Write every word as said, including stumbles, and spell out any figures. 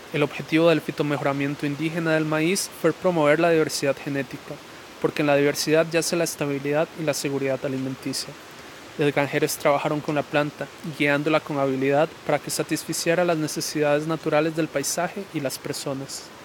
El objetivo del fitomejoramiento indígena del maíz fue promover la diversidad genética, porque en la diversidad yace la estabilidad y la seguridad alimenticia. Los granjeros trabajaron con la planta, guiándola con habilidad para que satisficiera las necesidades naturales del paisaje y las personas.